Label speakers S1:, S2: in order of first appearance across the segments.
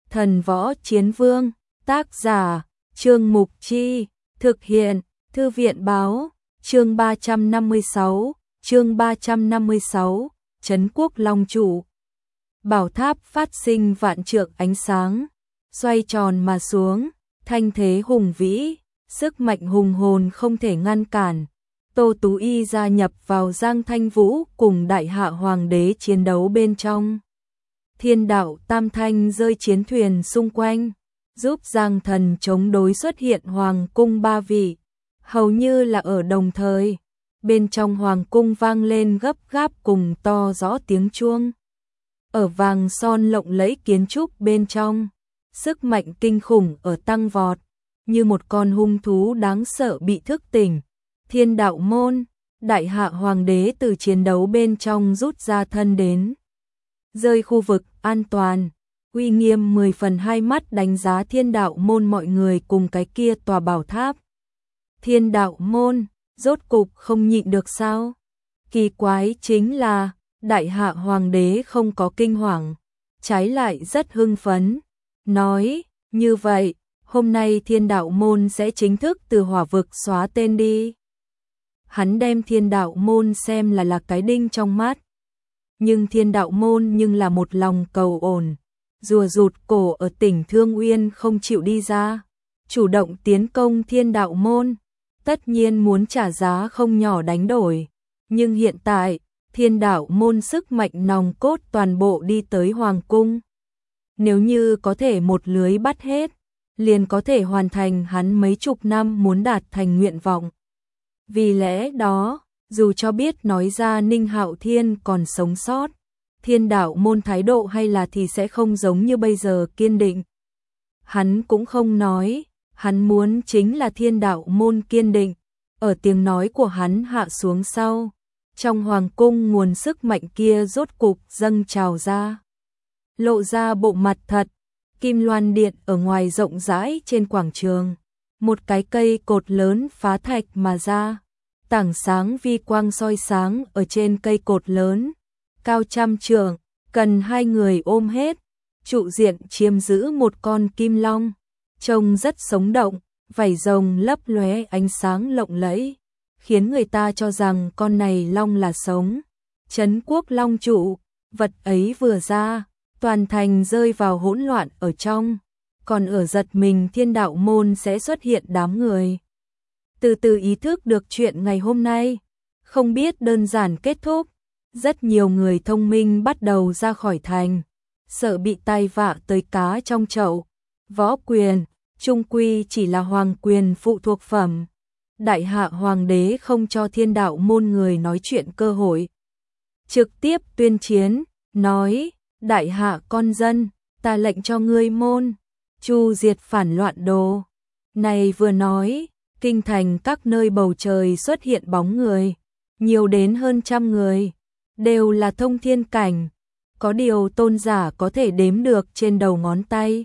S1: Thần võ chiến vương, tác giả, Trương Mục Chi, thực hiện, Thư viện báo, chương 356, Trấn Quốc Long Trụ. Bảo tháp phát sinh vạn trượng ánh sáng, xoay tròn mà xuống, thanh thế hùng vĩ, sức mạnh hùng hồn không thể ngăn cản. Tô Tú Y gia nhập vào Giang Thanh Vũ cùng Đại Hạ Hoàng đế chiến đấu bên trong. Thiên đạo Tam Thanh rơi chiến thuyền xung quanh, giúp Giang Thần chống đối xuất hiện Hoàng cung ba vị, hầu như là ở đồng thời. Bên trong Hoàng cung vang lên gấp gáp cùng to rõ tiếng chuông. Ở vàng son lộng lẫy kiến trúc bên trong, sức mạnh kinh khủng ở tăng vọt, như một con hung thú đáng sợ bị thức tỉnh. Thiên đạo môn, Đại Hạ Hoàng đế từ chiến đấu bên trong rút ra thân đến. Rơi khu vực an toàn, uy nghiêm 10 phần, hai mắt đánh giá thiên đạo môn mọi người cùng cái kia tòa bảo tháp. Thiên đạo môn, rốt cục không nhịn được sao? Kỳ quái chính là, Đại Hạ Hoàng đế không có kinh hoàng, trái lại rất hưng phấn, nói, như vậy, hôm nay thiên đạo môn sẽ chính thức từ hỏa vực xóa tên đi. Hắn đem thiên đạo môn xem là cái đinh trong mắt. Nhưng thiên đạo môn nhưng là một lòng cầu ổn, rùa rụt cổ ở tỉnh Thương Uyên không chịu đi ra, chủ động tiến công thiên đạo môn, tất nhiên muốn trả giá không nhỏ đánh đổi. Nhưng hiện tại, thiên đạo môn sức mạnh nòng cốt toàn bộ đi tới Hoàng cung. Nếu như có thể một lưới bắt hết, liền có thể hoàn thành hắn mấy chục năm muốn đạt thành nguyện vọng. Vì lẽ đó, dù cho biết nói ra Ninh Hạo Thiên còn sống sót, thiên đạo môn thái độ hay là thì sẽ không giống như bây giờ kiên định. Hắn cũng không nói, hắn muốn chính là thiên đạo môn kiên định. Ở tiếng nói của hắn hạ xuống sau, trong hoàng cung nguồn sức mạnh kia rốt cục dâng trào ra. Lộ ra bộ mặt thật, Kim Loan Điện ở ngoài rộng rãi trên quảng trường. Một cái cây cột lớn phá thạch mà ra, tảng sáng vi quang soi sáng ở trên cây cột lớn, cao trăm trượng, cần hai người ôm hết. Trụ diện chiếm giữ một con kim long, trông rất sống động, vảy rồng lấp lóe ánh sáng lộng lẫy, khiến người ta cho rằng con này long là sống. Trấn Quốc Long Trụ, vật ấy vừa ra, toàn thành rơi vào hỗn loạn ở trong. Còn ở giật mình thiên đạo môn sẽ xuất hiện đám người. Từ từ ý thức được chuyện ngày hôm nay, không biết đơn giản kết thúc. Rất nhiều người thông minh bắt đầu ra khỏi thành, sợ bị tai vạ tới cá trong chậu. Võ quyền, trung quy chỉ là hoàng quyền phụ thuộc phẩm. Đại Hạ Hoàng đế không cho thiên đạo môn người nói chuyện cơ hội. Trực tiếp tuyên chiến, nói, Đại Hạ con dân, ta lệnh cho ngươi môn chu diệt phản loạn đồ. Này vừa nói, kinh thành các nơi bầu trời xuất hiện bóng người, nhiều đến hơn 100 người, đều là thông thiên cảnh, có điều tôn giả có thể đếm được trên đầu ngón tay.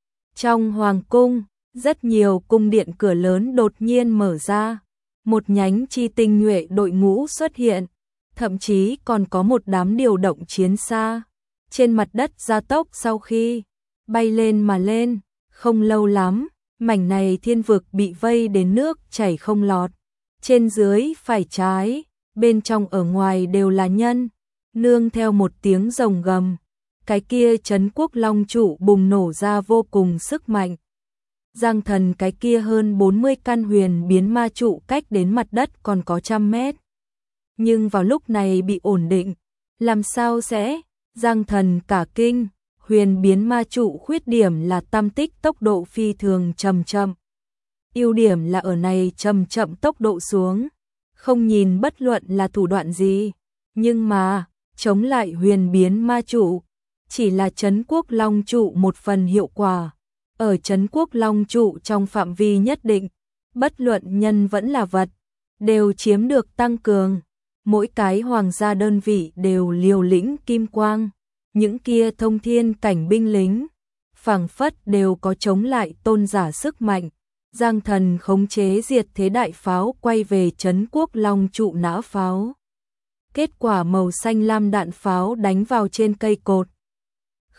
S1: Trong hoàng cung, rất nhiều cung điện cửa lớn đột nhiên mở ra, một nhánh chi tinh nhuệ đội ngũ xuất hiện, thậm chí còn có một đám điều động chiến xa, trên mặt đất gia tốc sau khi bay lên mà lên. Không lâu lắm, mảnh này thiên vực bị vây đến nước chảy không lọt. Trên dưới phải trái, bên trong ở ngoài đều là nhân. Nương theo một tiếng rồng gầm, cái kia Trấn Quốc Long Trụ bùng nổ ra vô cùng sức mạnh. Giang Thần cái kia hơn 40 căn huyền biến ma trụ cách đến mặt đất còn có 100 mét. Nhưng vào lúc này bị ổn định, làm sao sẽ? Giang Thần cả kinh. Huyền biến ma trụ khuyết điểm là tam tích tốc độ phi thường chậm chậm. Ưu điểm là ở này chậm chậm tốc độ xuống, không nhìn bất luận là thủ đoạn gì, nhưng mà chống lại huyền biến ma trụ chỉ là Trấn Quốc Long Trụ một phần hiệu quả. Ở Trấn Quốc Long Trụ trong phạm vi nhất định, bất luận nhân vẫn là vật, đều chiếm được tăng cường. Mỗi cái hoàng gia đơn vị đều liều lĩnh kim quang. Những kia thông thiên cảnh binh lính, phảng phất đều có chống lại tôn giả sức mạnh. Giang Thần khống chế diệt thế đại pháo quay về Trấn Quốc Long Trụ nã pháo. Kết quả màu xanh lam đạn pháo đánh vào trên cây cột.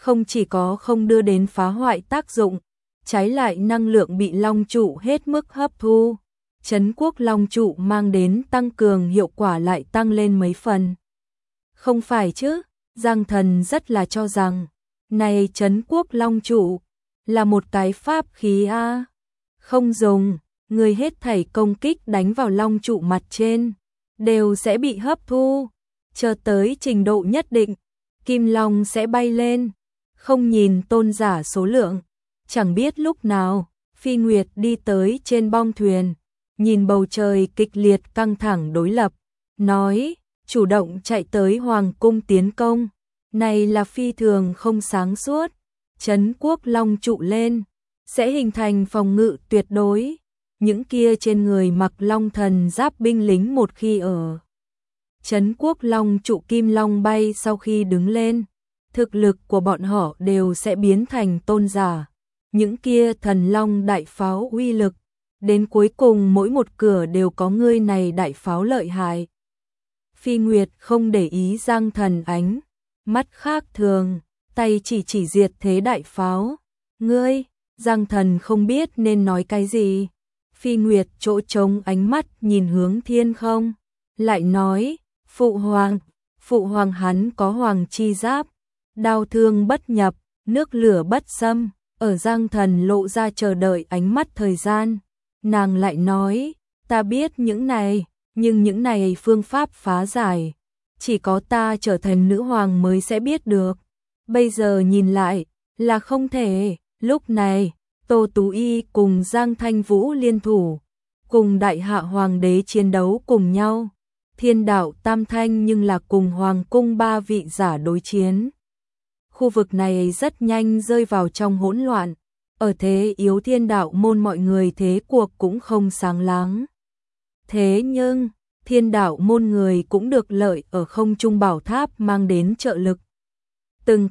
S1: không chỉ có không đưa đến phá hoại tác dụng, trái lại năng lượng bị long trụ hết mức hấp thu. Trấn quốc long trụ mang đến tăng cường hiệu quả lại tăng lên mấy phần. Không phải chứ, Giang Thần rất là cho rằng, này Trấn quốc long trụ, là một cái pháp khí a, không dùng, người hết thảy công kích đánh vào long trụ mặt trên, đều sẽ bị hấp thu, chờ tới trình độ nhất định, kim long sẽ bay lên, không nhìn tôn giả số lượng, chẳng biết lúc nào, Phi Nguyệt đi tới trên bong thuyền, nhìn bầu trời kịch liệt căng thẳng đối lập, nói, chủ động chạy tới hoàng cung tiến công, này là phi thường không sáng suốt, Trấn quốc long trụ lên, sẽ hình thành phòng ngự tuyệt đối, những kia trên người mặc long thần giáp binh lính một khi ở Trấn quốc long trụ kim long bay sau khi đứng lên, thực lực của bọn họ đều sẽ biến thành tôn giả, những kia thần long đại pháo uy lực, đến cuối cùng mỗi một cửa đều có ngươi này đại pháo lợi hại. Phi Nguyệt không để ý Giang Thần ánh mắt khác thường, tay chỉ diệt thế đại pháo. Ngươi, Giang Thần không biết nên nói cái gì. Phi Nguyệt chỗ trống ánh mắt nhìn hướng thiên không, lại nói, Phụ Hoàng hắn có hoàng chi giáp, đao thương bất nhập, nước lửa bất xâm. Ở Giang Thần lộ ra chờ đợi ánh mắt thời gian, nàng lại nói, ta biết những này, nhưng những này phương pháp phá giải, chỉ có ta trở thành nữ hoàng mới sẽ biết được. Bây giờ nhìn lại, là không thể. Lúc này, Tô Tú Y cùng Giang Thanh Vũ liên thủ, cùng đại hạ hoàng đế chiến đấu cùng nhau. Thiên đạo tam thanh nhưng là cùng hoàng cung ba vị giả đối chiến. Khu vực này rất nhanh rơi vào trong hỗn loạn, ở thế yếu thiên đạo môn mọi người thế cuộc cũng không sáng láng. Thế nhưng, thiên đạo môn người cũng được lợi ở không trung bảo tháp mang đến trợ lực. Từng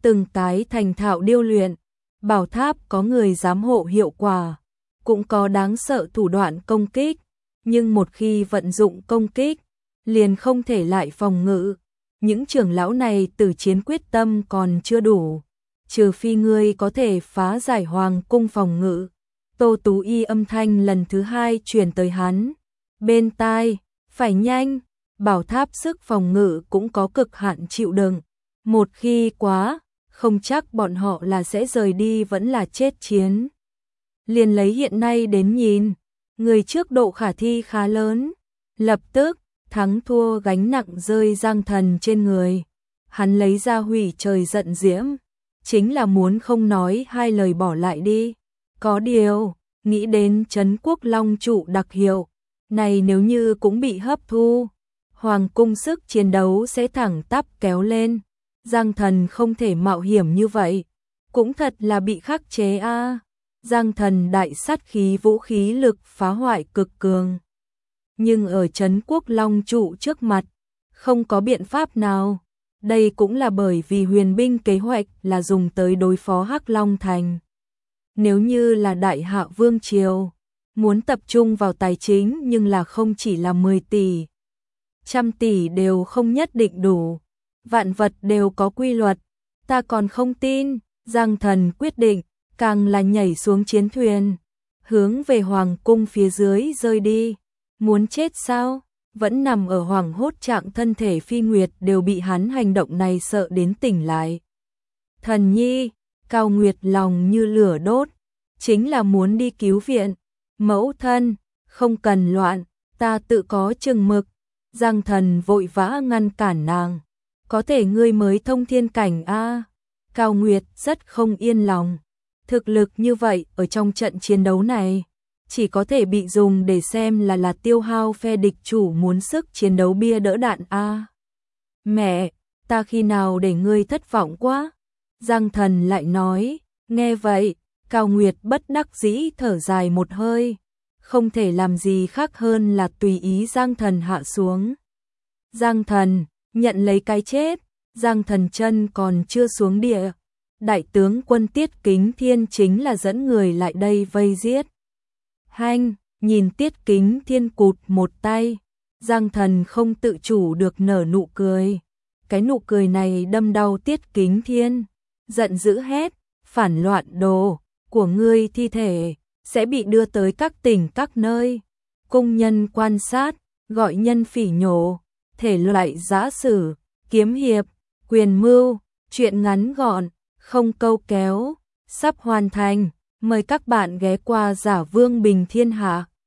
S1: cái thành thạo điêu luyện, bảo tháp có người giám hộ hiệu quả, cũng có đáng sợ thủ đoạn công kích, nhưng một khi vận dụng công kích, liền không thể lại phòng ngự. Những trưởng lão này tử chiến quyết tâm còn chưa đủ, trừ phi ngươi có thể phá giải hoàng cung phòng ngự. Tô Tú Y âm thanh lần thứ hai truyền tới hắn, bên tai, phải nhanh, bảo tháp sức phòng ngự cũng có cực hạn chịu đựng, một khi quá, không chắc bọn họ là sẽ rời đi vẫn là chết chiến. Liền lấy hiện nay đến nhìn, người trước độ khả thi khá lớn, lập tức thắng thua gánh nặng rơi Giang Thần trên người. Hắn lấy ra hủy trời giận diễm, chính là muốn không nói hai lời bỏ lại đi. Có điều, nghĩ đến Trấn quốc long trụ đặc hiệu, này nếu như cũng bị hấp thu, hoàng cung sức chiến đấu sẽ thẳng tắp kéo lên. Giang Thần không thể mạo hiểm như vậy, cũng thật là bị khắc chế a. Giang Thần đại sát khí vũ khí lực phá hoại cực cường, nhưng ở Trấn quốc long trụ trước mặt, không có biện pháp nào. Đây cũng là bởi vì huyền binh kế hoạch là dùng tới đối phó Hắc Long Thành. Nếu như là Đại Hạ Vương Triều, muốn tập trung vào tài chính nhưng là không chỉ là 10 tỷ, trăm tỷ đều không nhất định đủ. Vạn vật đều có quy luật, ta còn không tin. Giang Thần quyết định, càng là nhảy xuống chiến thuyền, hướng về hoàng cung phía dưới rơi đi. Muốn chết sao? Vẫn nằm ở hoảng hốt trạng thân thể Phi Nguyệt đều bị hắn hành động này sợ đến tỉnh lại. Thần nhi, Cao Nguyệt lòng như lửa đốt, chính là muốn đi cứu viện. Mẫu thân, không cần loạn, ta tự có chừng mực. Giang Thần vội vã ngăn cản nàng. Có thể ngươi mới thông thiên cảnh a. Cao Nguyệt rất không yên lòng. Thực lực như vậy ở trong trận chiến đấu này, chỉ có thể bị dùng để xem là tiêu hao phe địch chủ muốn sức chiến đấu bia đỡ đạn a. Mẹ, ta khi nào để ngươi thất vọng quá? Giang Thần lại nói. Nghe vậy, Cao Nguyệt bất đắc dĩ thở dài một hơi, không thể làm gì khác hơn là tùy ý Giang Thần hạ xuống. Giang Thần nhận lấy cái chết. Giang Thần chân còn chưa xuống địa, đại tướng quân Tiết Kính Thiên chính là dẫn người lại đây vây giết. Hanh, nhìn Tiết Kính Thiên cụt một tay, Giang Thần không tự chủ được nở nụ cười. Cái nụ cười này đâm đau Tiết Kính Thiên. giận dữ hét, phản loạn đồ, của ngươi thi thể sẽ bị đưa tới các tỉnh các nơi. Cung nhân quan sát, gọi nhân phỉ nhổ, thể loại giã sử, kiếm hiệp, quyền mưu, truyện ngắn gọn, không câu kéo, sắp hoàn thành. Mời các bạn ghé qua Giả Vương Bình Thiên Hạ.